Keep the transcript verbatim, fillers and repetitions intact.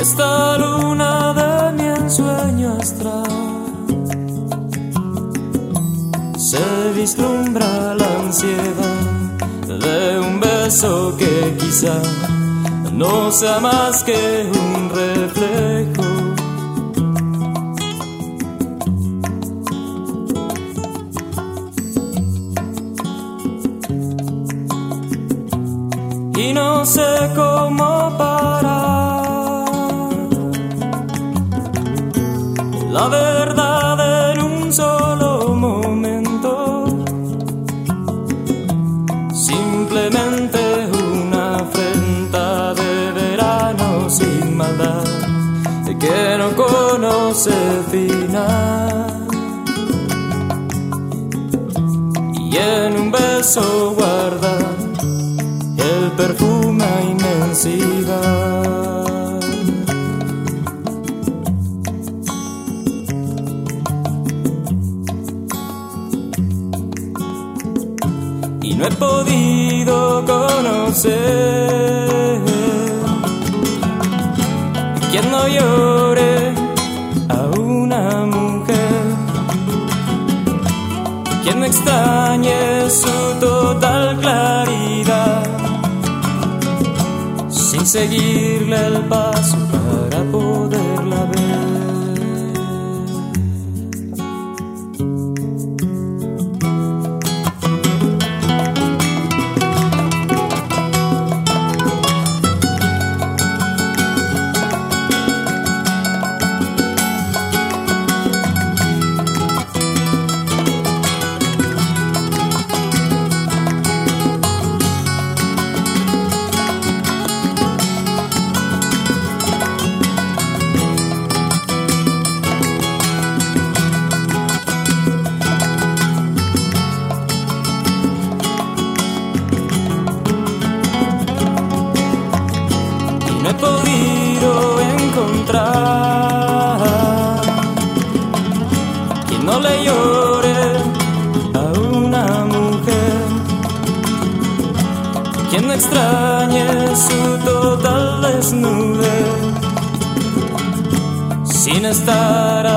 esta luna de mi ensueño astral se vislumbra la ansiedad de un beso que quizá no sea más que un reflejo. Y no sé cómo parar la verdad en un solo momento, simplemente una afrenta de verano sin maldad que no conoce final, y en un beso guarda el perfume a inmensidad. Y no he podido conocer quien no llore a una mujer, quien no extrañe su total claridad, sin seguirle el paso para poderla ver. No he podido encontrar quien no le llore a una mujer, quien no extrañe su total desnudez, sin estar